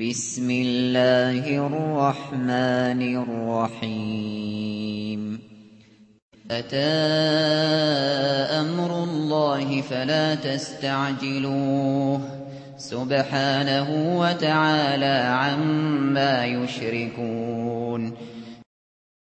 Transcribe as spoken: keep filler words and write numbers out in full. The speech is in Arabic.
بسم الله الرحمن الرحيم أتى أمر الله فلا تستعجلوه سبحانه وتعالى عما يشركون